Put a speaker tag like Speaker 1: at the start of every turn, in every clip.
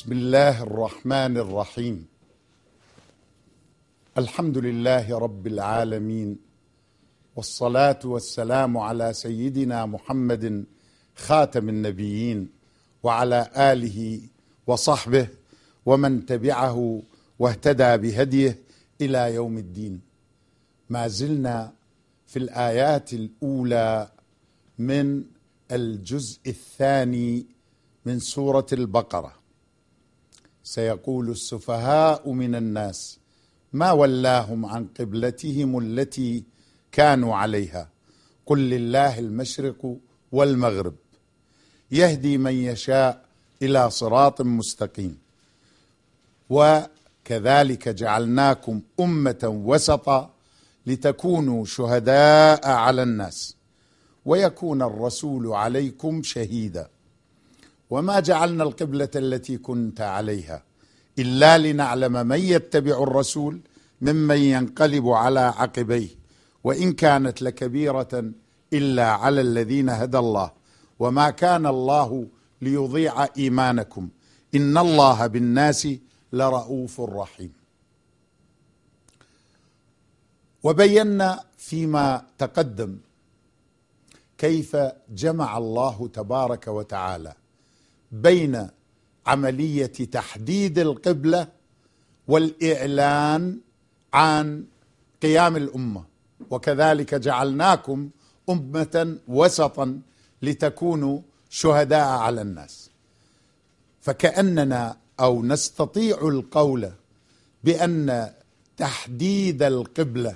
Speaker 1: بسم الله الرحمن الرحيم. الحمد لله رب العالمين، والصلاة والسلام على سيدنا محمد خاتم النبيين وعلى آله وصحبه ومن تبعه واهتدى بهديه إلى يوم الدين. ما زلنا في الآيات الأولى من الجزء الثاني من سورة البقرة. سيقول السفهاء من الناس ما ولاهم عن قبلتهم التي كانوا عليها قل لله المشرق والمغرب يهدي من يشاء إلى صراط مستقيم وكذلك جعلناكم أمة وسطا لتكونوا شهداء على الناس ويكون الرسول عليكم شهيدا وما جعلنا القبلة التي كنت عليها إلا لنعلم من يتبع الرسول ممن ينقلب على عقبيه وإن كانت لكبيرة إلا على الذين هدى الله وما كان الله ليضيع إيمانكم إن الله بالناس لرؤوف رحيم. وبينا فيما تقدم كيف جمع الله تبارك وتعالى بين عملية تحديد القبلة والإعلان عن قيام الأمة، وكذلك جعلناكم أمة وسطا لتكونوا شهداء على الناس. فكأننا أو نستطيع القول بأن تحديد القبلة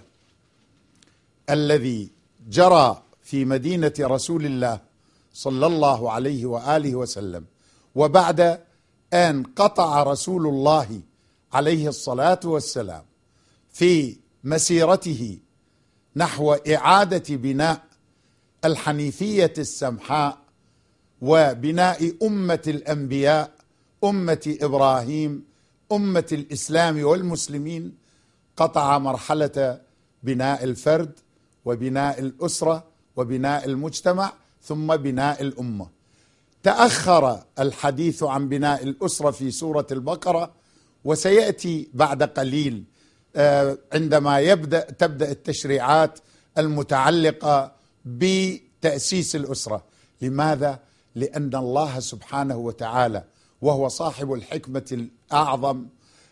Speaker 1: الذي جرى في مدينة رسول الله صلى الله عليه وآله وسلم وبعد أن قطع رسول الله عليه الصلاة والسلام في مسيرته نحو إعادة بناء الحنيفية السمحاء وبناء أمة الأنبياء، أمة إبراهيم، أمة الإسلام والمسلمين، قطع مرحلة بناء الفرد وبناء الأسرة وبناء المجتمع ثم بناء الأمة. تأخر الحديث عن بناء الأسرة في سورة البقرة، وسيأتي بعد قليل عندما تبدأ التشريعات المتعلقة بتأسيس الأسرة. لماذا؟ لأن الله سبحانه وتعالى وهو صاحب الحكمة الأعظم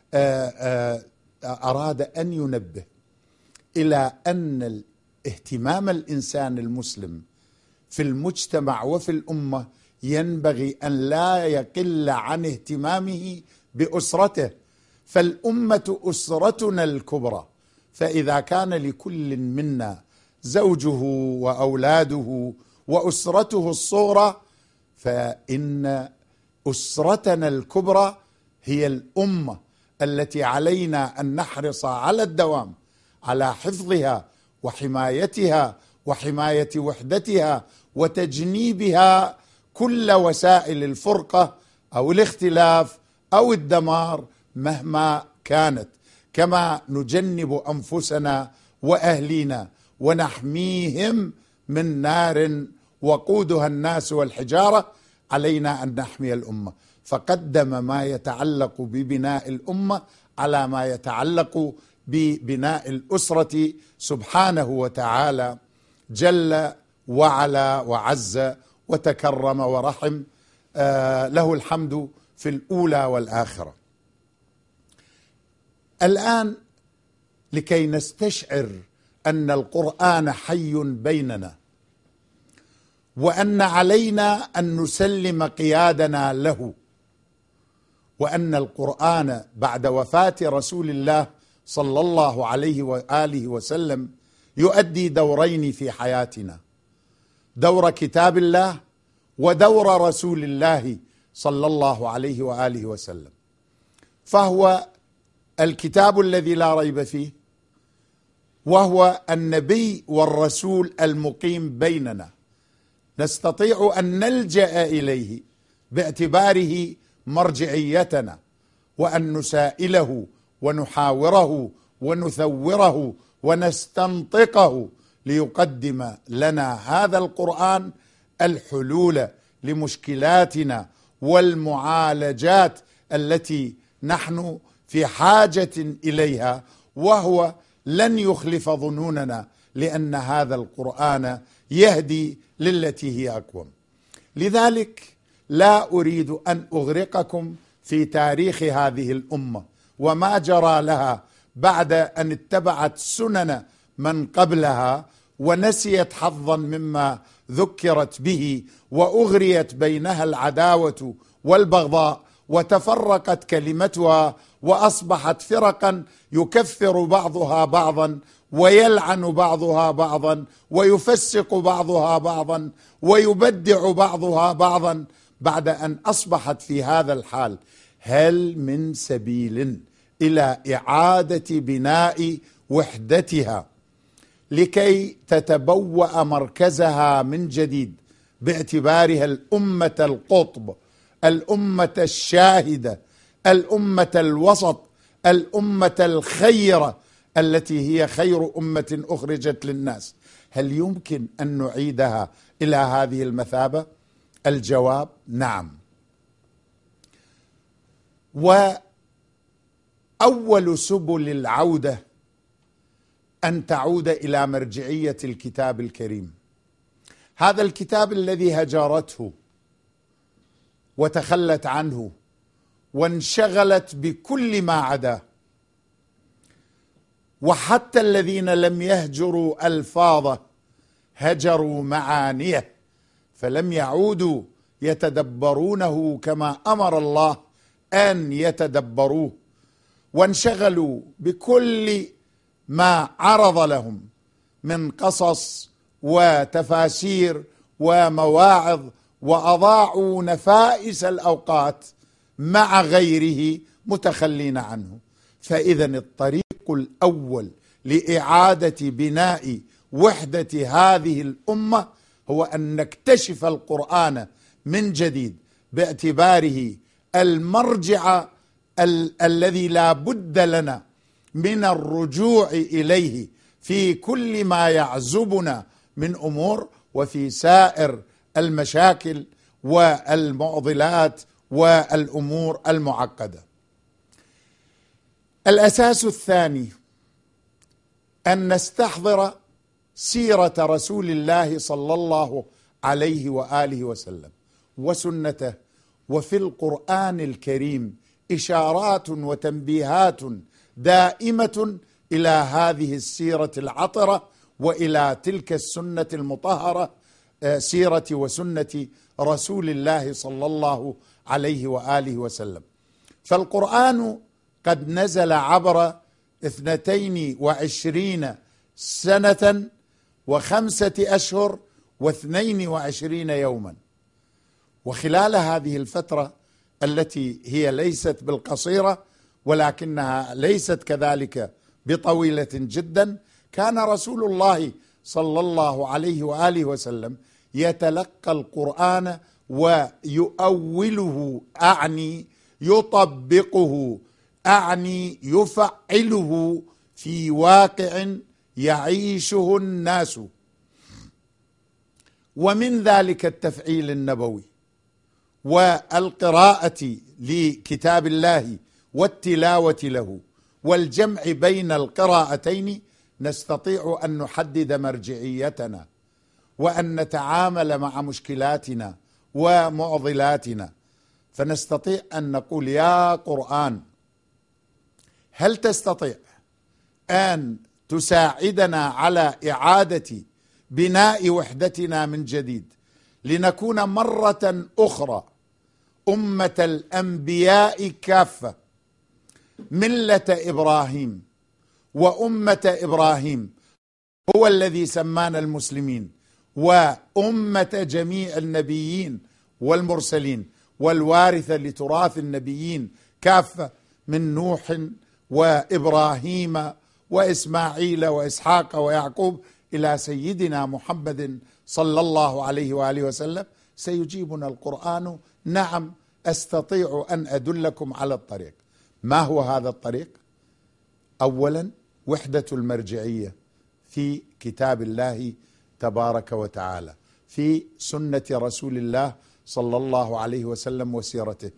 Speaker 1: أراد أن ينبه إلى أن اهتمام الإنسان المسلم في المجتمع وفي الأمة ينبغي أن لا يقل عن اهتمامه بأسرته، فالأمة أسرتنا الكبرى. فإذا كان لكل منا زوجه وأولاده وأسرته الصغرى فإن أسرتنا الكبرى هي الأمة التي علينا أن نحرص على الدوام على حفظها وحمايتها وحماية وحدتها وتجنيبها كل وسائل الفرقة أو الاختلاف أو الدمار مهما كانت، كما نجنب أنفسنا وأهلينا ونحميهم من نار وقودها الناس والحجارة. علينا أن نحمي الأمة، فقدم ما يتعلق ببناء الأمة على ما يتعلق ببناء الأسرة سبحانه وتعالى جل وعلا وعز وتكرم ورحم، له الحمد في الأولى والآخرة. الآن لكي نستشعر أن القرآن حي بيننا وأن علينا أن نسلم قيادنا له، وأن القرآن بعد وفاة رسول الله صلى الله عليه وآله وسلم يؤدي دورين في حياتنا: دور كتاب الله ودور رسول الله صلى الله عليه وآله وسلم. فهو الكتاب الذي لا ريب فيه، وهو النبي والرسول المقيم بيننا، نستطيع أن نلجأ إليه باعتباره مرجعيتنا وأن نسائله ونحاوره ونثوره ونستنطقه ليقدم لنا هذا القرآن الحلول لمشكلاتنا والمعالجات التي نحن في حاجة إليها، وهو لن يخلف ظنوننا، لأن هذا القرآن يهدي للتي هي أقوم. لذلك لا أريد أن أغرقكم في تاريخ هذه الأمة وما جرى لها بعد أن اتبعت سنن من قبلها ونسيت حظا مما ذكرت به، وأغريت بينها العداوة والبغضاء، وتفرقت كلمتها وأصبحت فرقا يكفر بعضها بعضا، ويلعن بعضها بعضا، ويفسق بعضها بعضا، ويبدع بعضها بعضا. بعد أن أصبحت في هذا الحال، هل من سبيل إلى إعادة بناء وحدتها لكي تتبوأ مركزها من جديد باعتبارها الأمة القطب، الأمة الشاهدة، الأمة الوسط، الأمة الخيرة التي هي خير أمة أخرجت للناس؟ هل يمكن أن نعيدها إلى هذه المثابة؟ الجواب نعم. وأول سبل العودة أن تعود إلى مرجعية الكتاب الكريم، هذا الكتاب الذي هجرته وتخلت عنه وانشغلت بكل ما عداه. وحتى الذين لم يهجروا ألفاظه هجروا معانيه، فلم يعودوا يتدبرونه كما أمر الله أن يتدبروه، وانشغلوا بكل ما عرض لهم من قصص وتفاسير ومواعظ، وأضاعوا نفائس الأوقات مع غيره متخلين عنه. فإذا الطريق الأول لإعادة بناء وحدة هذه الأمة هو أن نكتشف القرآن من جديد باعتباره المرجع الذي لا بد لنا من الرجوع إليه في كل ما يعزبنا من أمور، وفي سائر المشاكل والمعضلات والأمور المعقدة. الأساس الثاني أن نستحضر سيرة رسول الله صلى الله عليه وآله وسلم وسنته. وفي القرآن الكريم إشارات وتنبيهات دائمة إلى هذه السيرة العطرة وإلى تلك السنة المطهرة، سيرة وسنة رسول الله صلى الله عليه وآله وسلم. فالقرآن قد نزل عبر 22 سنة و5 أشهر و22 يوما. وخلال هذه الفترة التي هي ليست بالقصيرة ولكنها ليست كذلك بطويلة جدا، كان رسول الله صلى الله عليه وآله وسلم يتلقى القرآن ويؤوله، أعني يطبقه، أعني يفعله في واقع يعيشه الناس. ومن ذلك التفعيل النبوي والقراءة لكتاب الله والتلاوة له والجمع بين القراءتين نستطيع أن نحدد مرجعيتنا وأن نتعامل مع مشكلاتنا ومعضلاتنا. فنستطيع أن نقول: يا قرآن، هل تستطيع أن تساعدنا على إعادة بناء وحدتنا من جديد لنكون مرة أخرى أمة الأنبياء كافة، ملة إبراهيم، وأمة إبراهيم هو الذي سمانا المسلمين، وأمة جميع النبيين والمرسلين، والوارثة لتراث النبيين كافة، من نوح وإبراهيم وإسماعيل وإسحاق ويعقوب إلى سيدنا محمد صلى الله عليه وآله وسلم. سيجيبنا القرآن: نعم، أستطيع أن أدلكم على الطريق. ما هو هذا الطريق؟ أولا، وحدة المرجعية في كتاب الله تبارك وتعالى، في سنة رسول الله صلى الله عليه وسلم وسيرته،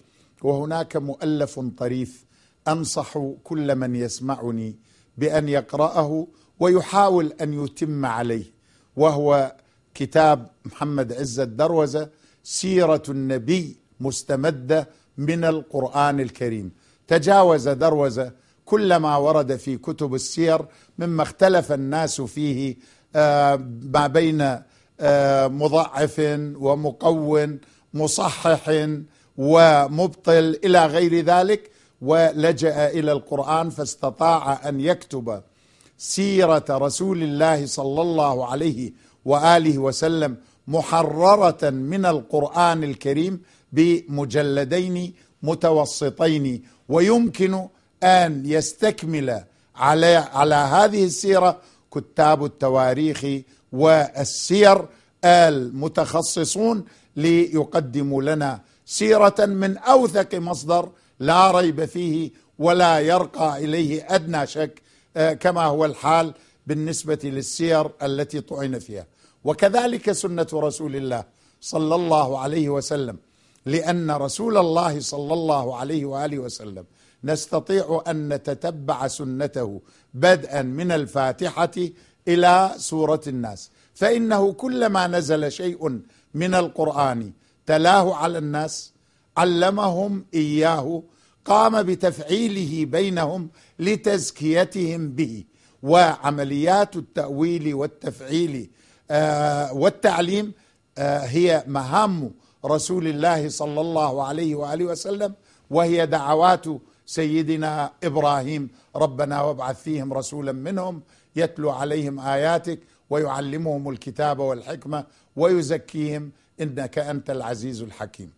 Speaker 1: وهناك مؤلف طريف أنصح كل من يسمعني بأن يقرأه ويحاول أن يتم عليه، وهو كتاب محمد عزت دروزة، سيرة النبي مستمدة من القرآن الكريم. تجاوز دروزة كل ما ورد في كتب السير مما اختلف الناس فيه ما بين مضعف ومقون، مصحح ومبطل إلى غير ذلك، ولجأ إلى القرآن فاستطاع أن يكتب سيرة رسول الله صلى الله عليه وآله وسلم محررة من القرآن الكريم بمجلدين متوسطين، ويمكن أن يستكمل على هذه السيرة كتاب التواريخ والسير المتخصصون ليقدموا لنا سيرة من أوثق مصدر لا ريب فيه ولا يرقى إليه أدنى شك، كما هو الحال بالنسبة للسير التي طعن فيها. وكذلك سنة رسول الله صلى الله عليه وسلم، لأن رسول الله صلى الله عليه وآله وسلم نستطيع أن نتتبع سنته بدءا من الفاتحة إلى سورة الناس، فإنه كلما نزل شيء من القرآن تلاه على الناس، علمهم إياه، قام بتفعيله بينهم لتزكيتهم به. وعمليات التأويل والتفعيل والتعليم هي مهام رسول الله صلى الله عليه وآله وسلم، وهي دعوات سيدنا إبراهيم: ربنا وابعث فيهم رسولا منهم يتلو عليهم آياتك ويعلمهم الكتاب والحكمة ويزكيهم إنك أنت العزيز الحكيم.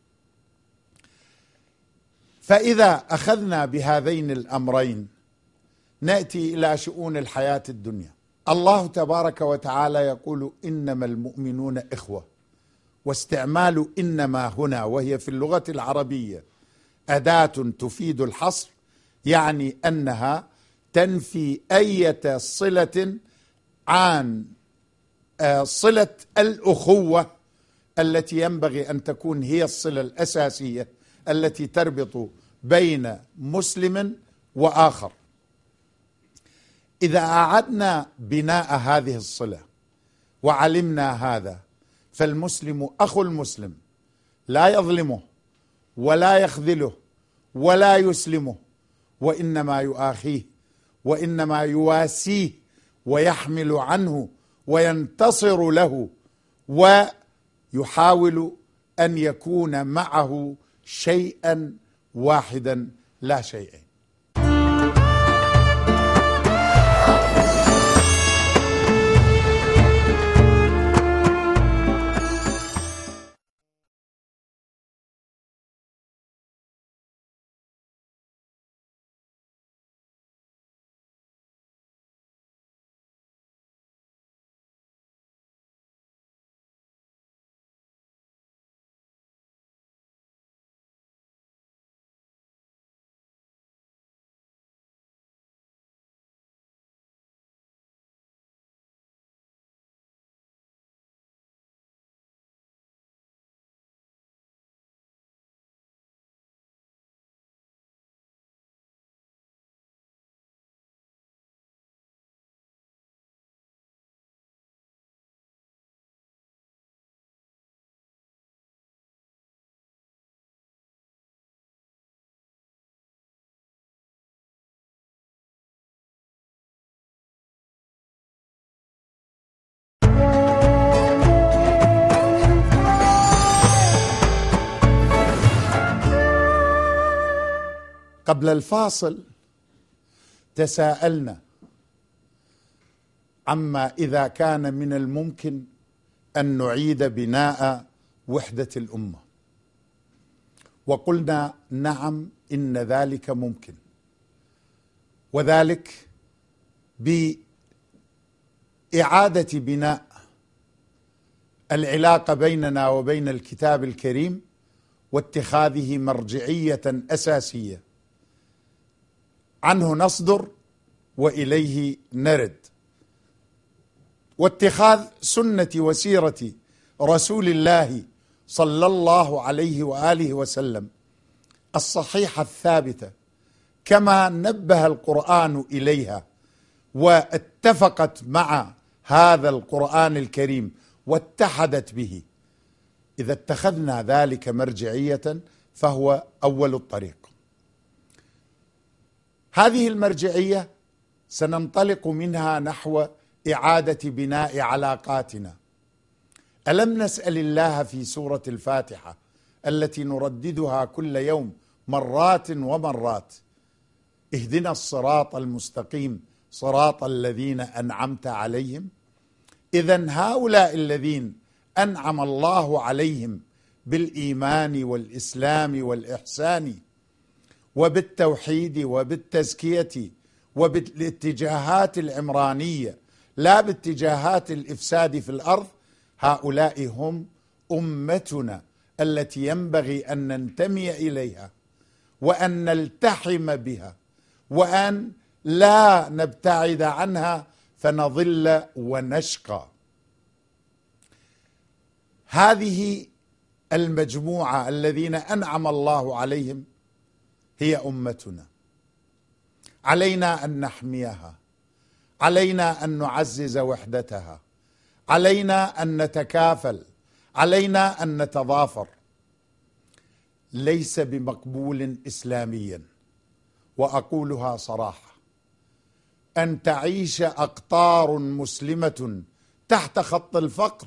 Speaker 1: فإذا أخذنا بهذين الأمرين نأتي إلى شؤون الحياة الدنيا. الله تبارك وتعالى يقول: إنما المؤمنون إخوة. واستعمال إنما هنا وهي في اللغة العربية أداة تفيد الحصر، يعني أنها تنفي أي صلة عن صلة الأخوة التي ينبغي أن تكون هي الصلة الأساسية التي تربط بين مسلم وآخر. إذا أعدنا بناء هذه الصلة وعلمنا هذا، فالمسلم أخو المسلم، لا يظلمه ولا يخذله ولا يسلمه، وإنما يؤاخيه وإنما يواسيه ويحمل عنه وينتصر له، ويحاول أن يكون معه شيئا واحدا لا شيئين. قبل الفاصل تساءلنا عما إذا كان من الممكن أن نعيد بناء وحدة الأمة، وقلنا نعم إن ذلك ممكن، وذلك بإعادة بناء العلاقة بيننا وبين الكتاب الكريم واتخاذه مرجعية أساسية، عنه نصدر وإليه نرد، واتخاذ سنة وسيرة رسول الله صلى الله عليه وآله وسلم الصحيحة الثابتة كما نبه القرآن إليها واتفقت مع هذا القرآن الكريم واتحدت به، إذا اتخذنا ذلك مرجعية فهو أول الطريق. هذه المرجعية سننطلق منها نحو إعادة بناء علاقاتنا. ألم نسأل الله في سورة الفاتحة التي نرددها كل يوم مرات ومرات: اهدنا الصراط المستقيم صراط الذين أنعمت عليهم؟ إذن هؤلاء الذين أنعم الله عليهم بالإيمان والإسلام والإحسان وبالتوحيد وبالتزكية وبالاتجاهات العمرانية لا باتجاهات الإفساد في الأرض، هؤلاء هم أمتنا التي ينبغي أن ننتمي إليها وأن نلتحم بها وأن لا نبتعد عنها فنضل ونشقى. هذه المجموعة الذين أنعم الله عليهم هي أمتنا، علينا أن نحميها، علينا أن نعزز وحدتها، علينا أن نتكافل، علينا أن نتضافر. ليس بمقبول إسلاميا، وأقولها صراحة، أن تعيش أقطار مسلمة تحت خط الفقر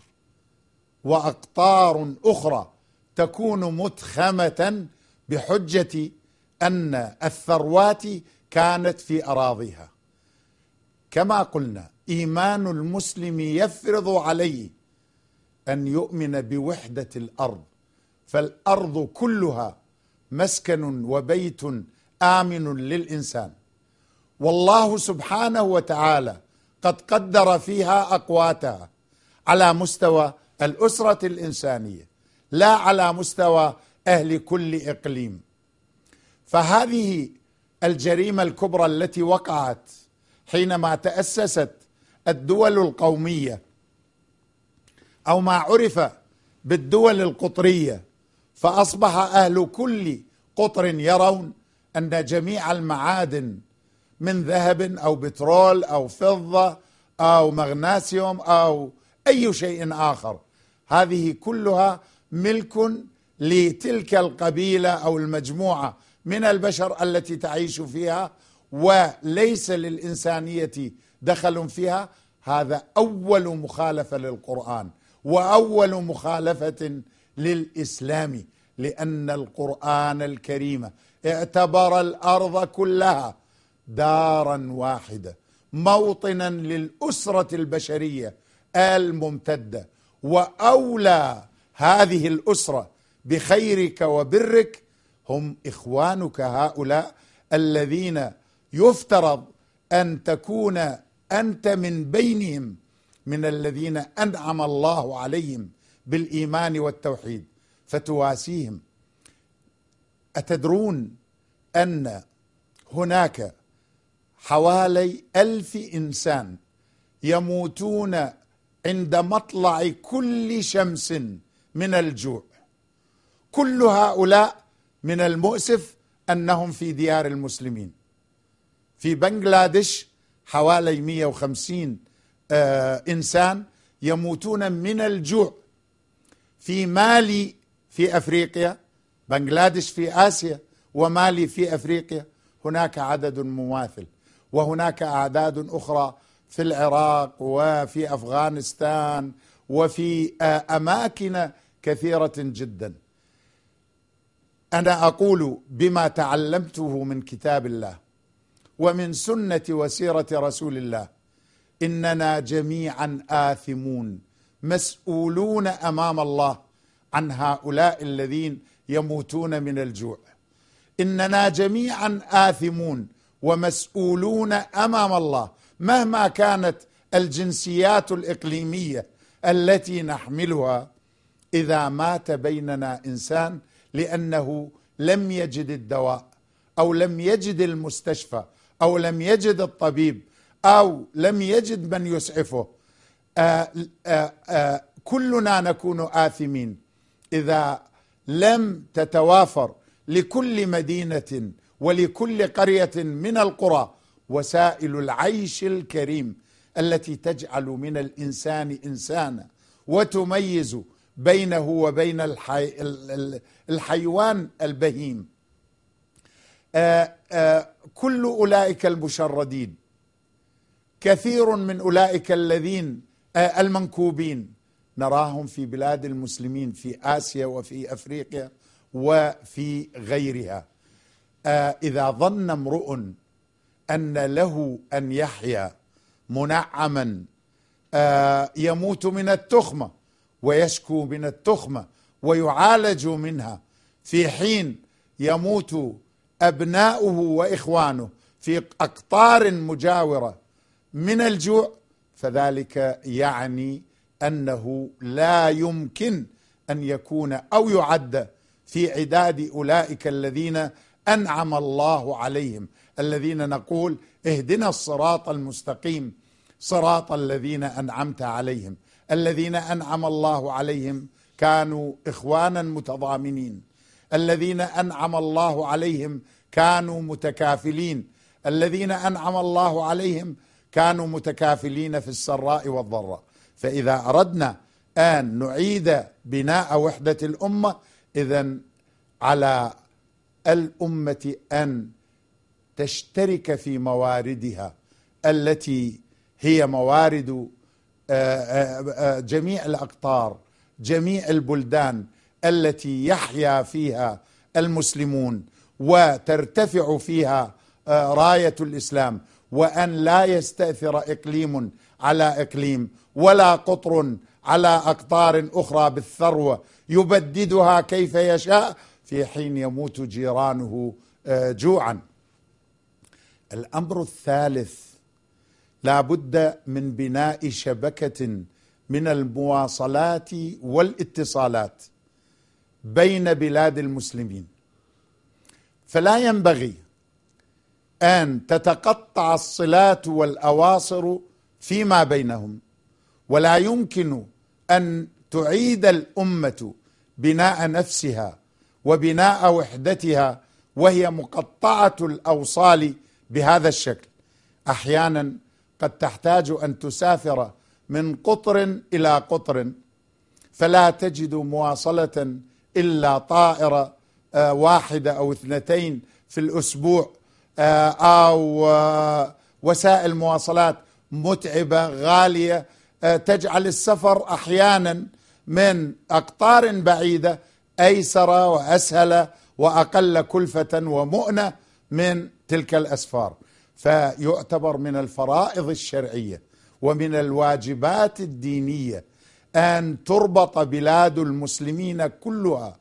Speaker 1: وأقطار أخرى تكون متخمة بحجة أن الثروات كانت في أراضيها. كما قلنا، إيمان المسلم يفرض عليه أن يؤمن بوحدة الأرض، فالأرض كلها مسكن وبيت آمن للإنسان، والله سبحانه وتعالى قد قدر فيها أقواتها على مستوى الأسرة الإنسانية لا على مستوى أهل كل إقليم. فهذه الجريمة الكبرى التي وقعت حينما تأسست الدول القومية أو ما عرف بالدول القطرية، فأصبح أهل كل قطر يرون أن جميع المعادن من ذهب أو بترول أو فضة أو مغنيسيوم أو أي شيء آخر، هذه كلها ملك لتلك القبيلة أو المجموعة من البشر التي تعيش فيها، وليس للإنسانية دخل فيها. هذا أول مخالفة للقرآن وأول مخالفة للإسلام، لأن القرآن الكريم اعتبر الأرض كلها دارا واحدة، موطنا للأسرة البشرية الممتدة، وأولى هذه الأسرة بخيرك وبرك هم إخوانك هؤلاء الذين يفترض أن تكون أنت من بينهم، من الذين أنعم الله عليهم بالإيمان والتوحيد، فتواسيهم. أتدرون أن هناك حوالي 1000 إنسان يموتون عند مطلع كل شمس من الجوع؟ كل هؤلاء من المؤسف أنهم في ديار المسلمين. في بنغلاديش حوالي 150 إنسان يموتون من الجوع. في مالي في أفريقيا، بنغلاديش في آسيا ومالي في أفريقيا، هناك عدد مماثل، وهناك أعداد أخرى في العراق وفي أفغانستان وفي أماكن كثيرة جدا. أنا أقول بما تعلمته من كتاب الله ومن سنة وسيرة رسول الله: إننا جميعا آثمون مسؤولون أمام الله عن هؤلاء الذين يموتون من الجوع. إننا جميعا آثمون ومسؤولون أمام الله، مهما كانت الجنسيات الإقليمية التي نحملها. إذا مات بيننا إنسان لأنه لم يجد الدواء أو لم يجد المستشفى أو لم يجد الطبيب أو لم يجد من يسعفه، كلنا نكون آثمين إذا لم تتوافر لكل مدينة ولكل قرية من القرى وسائل العيش الكريم التي تجعل من الإنسان إنسانا وتميز بينه وبين الحيوان البهيم. كل أولئك المشردين، كثير من أولئك الذين المنكوبين نراهم في بلاد المسلمين في آسيا وفي أفريقيا وفي غيرها. إذا ظن امرؤ أن له أن يحيا منعما يموت من التخمة ويشكو من التخمة ويعالج منها في حين يموت أبناؤه وإخوانه في أقطار مجاورة من الجوع، فذلك يعني أنه لا يمكن أن يكون أو يعد في عداد أولئك الذين أنعم الله عليهم، الذين نقول اهدنا الصراط المستقيم صراط الذين أنعمت عليهم. الذين أنعم الله عليهم كانوا إخوانا متضامنين، الذين أنعم الله عليهم كانوا متكافلين، الذين أنعم الله عليهم كانوا متكافلين في السراء والضراء. فإذا أردنا أن نعيد بناء وحدة الأمة، إذن على الأمة أن تشترك في مواردها التي هي موارد جميع الأقطار، جميع البلدان التي يحيا فيها المسلمون وترتفع فيها راية الإسلام، وأن لا يستأثر إقليم على إقليم ولا قطر على أقطار أخرى بالثروة يبددها كيف يشاء في حين يموت جيرانه جوعا. الأمر الثالث، لا بد من بناء شبكة من المواصلات والاتصالات بين بلاد المسلمين، فلا ينبغي أن تتقطع الصلات والأواصر فيما بينهم، ولا يمكن أن تعيد الأمة بناء نفسها وبناء وحدتها وهي مقطعة الأوصال بهذا الشكل. أحيانا قد تحتاج أن تسافر من قطر إلى قطر فلا تجد مواصلة إلا طائرة واحدة أو اثنتين في الأسبوع، أو وسائل مواصلات متعبة غالية تجعل السفر أحيانا من أقطار بعيدة أيسر وأسهل وأقل كلفة ومؤنة من تلك الأسفار. فيعتبر من الفرائض الشرعية ومن الواجبات الدينية أن تربط بلاد المسلمين كلها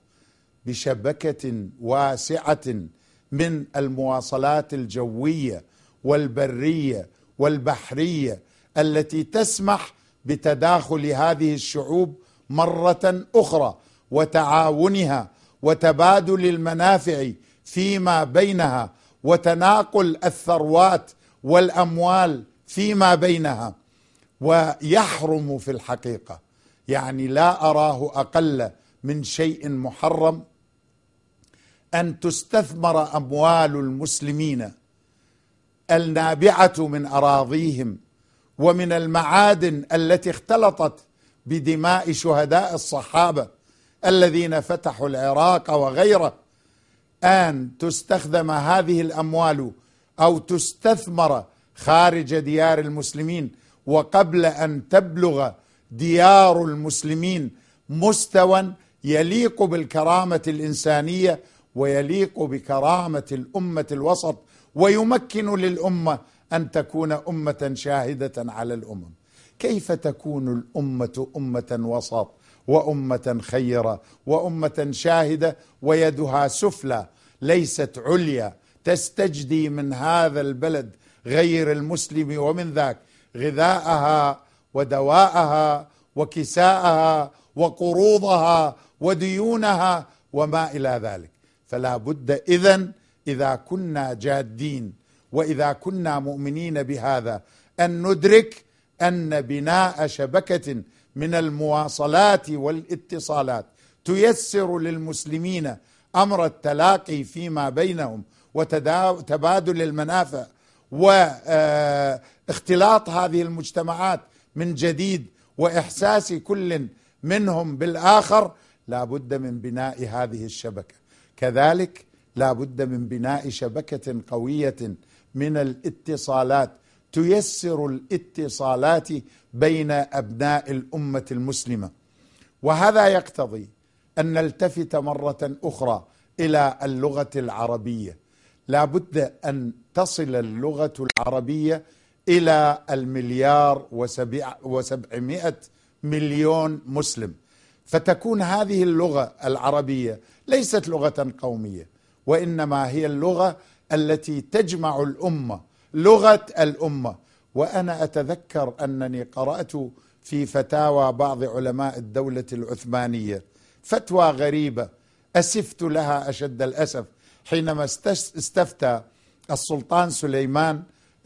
Speaker 1: بشبكة واسعة من المواصلات الجوية والبرية والبحرية التي تسمح بتداخل هذه الشعوب مرة أخرى وتعاونها وتبادل المنافع فيما بينها وتناقل الثروات والأموال فيما بينها. ويحرم في الحقيقة، يعني لا أراه أقل من شيء محرم، أن تستثمر أموال المسلمين النابعة من أراضيهم ومن المعادن التي اختلطت بدماء شهداء الصحابة الذين فتحوا العراق وغيره، أن تستخدم هذه الأموال أو تستثمر خارج ديار المسلمين وقبل أن تبلغ ديار المسلمين مستوى يليق بالكرامة الإنسانية ويليق بكرامة الأمة الوسط ويمكن للأمة أن تكون أمة شاهدة على الأمم. كيف تكون الأمة أمة وسط وأمة خيرة وأمة شاهدة ويدها سفلى ليست عليا تستجدي من هذا البلد غير المسلم ومن ذاك غذاءها ودواءها وكساءها وقروضها وديونها وما إلى ذلك؟ فلا بد إذن إذا كنا جادين وإذا كنا مؤمنين بهذا أن ندرك أن بناء شبكة من المواصلات والاتصالات تيسر للمسلمين أمر التلاقي فيما بينهم وتبادل المنافع واختلاط هذه المجتمعات من جديد وإحساس كل منهم بالآخر، لا بد من بناء هذه الشبكة. كذلك لا بد من بناء شبكة قوية من الاتصالات تيسر الاتصالات بين أبناء الأمة المسلمة، وهذا يقتضي أن نلتفت مرة أخرى إلى اللغة العربية. لا بد أن تصل اللغة العربية إلى 1,700,000,000 مسلم، فتكون هذه اللغة العربية ليست لغة قومية، وإنما هي اللغة التي تجمع الأمة، لغة الأمة. وأنا أتذكر أنني قرأت في فتاوى بعض علماء الدولة العثمانية فتوى غريبة أسفت لها أشد الأسف، حينما استفتى السلطان سليمان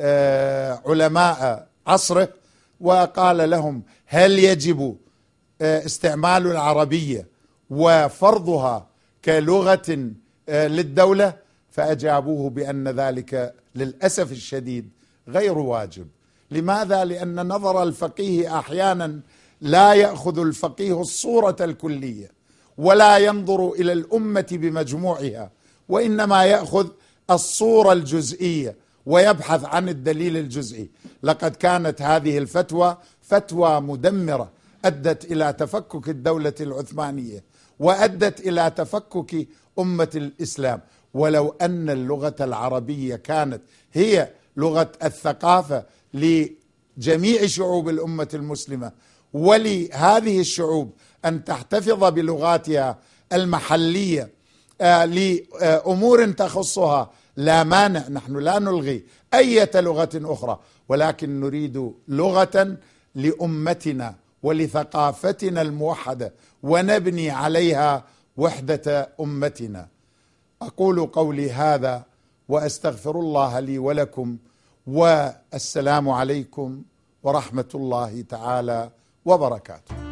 Speaker 1: علماء عصره وقال لهم: هل يجب استعمال العربية وفرضها كلغة للدولة؟ فأجابوه بأن ذلك للأسف الشديد غير واجب. لماذا؟ لأن نظر الفقيه أحيانا لا يأخذ الفقيه الصورة الكلية ولا ينظر إلى الأمة بمجموعها، وإنما يأخذ الصورة الجزئية ويبحث عن الدليل الجزئي. لقد كانت هذه الفتوى فتوى مدمرة أدت إلى تفكك الدولة العثمانية وأدت إلى تفكك أمة الإسلام. ولو أن اللغة العربية كانت هي لغة الثقافة لجميع شعوب الأمة المسلمة، ولهذه الشعوب أن تحتفظ بلغاتها المحلية لأمور تخصها، لا مانع، نحن لا نلغي أي لغة أخرى، ولكن نريد لغة لأمتنا ولثقافتنا الموحدة ونبني عليها وحدة أمتنا. أقول قولي هذا وأستغفر الله لي ولكم، والسلام عليكم ورحمة الله تعالى وبركاته.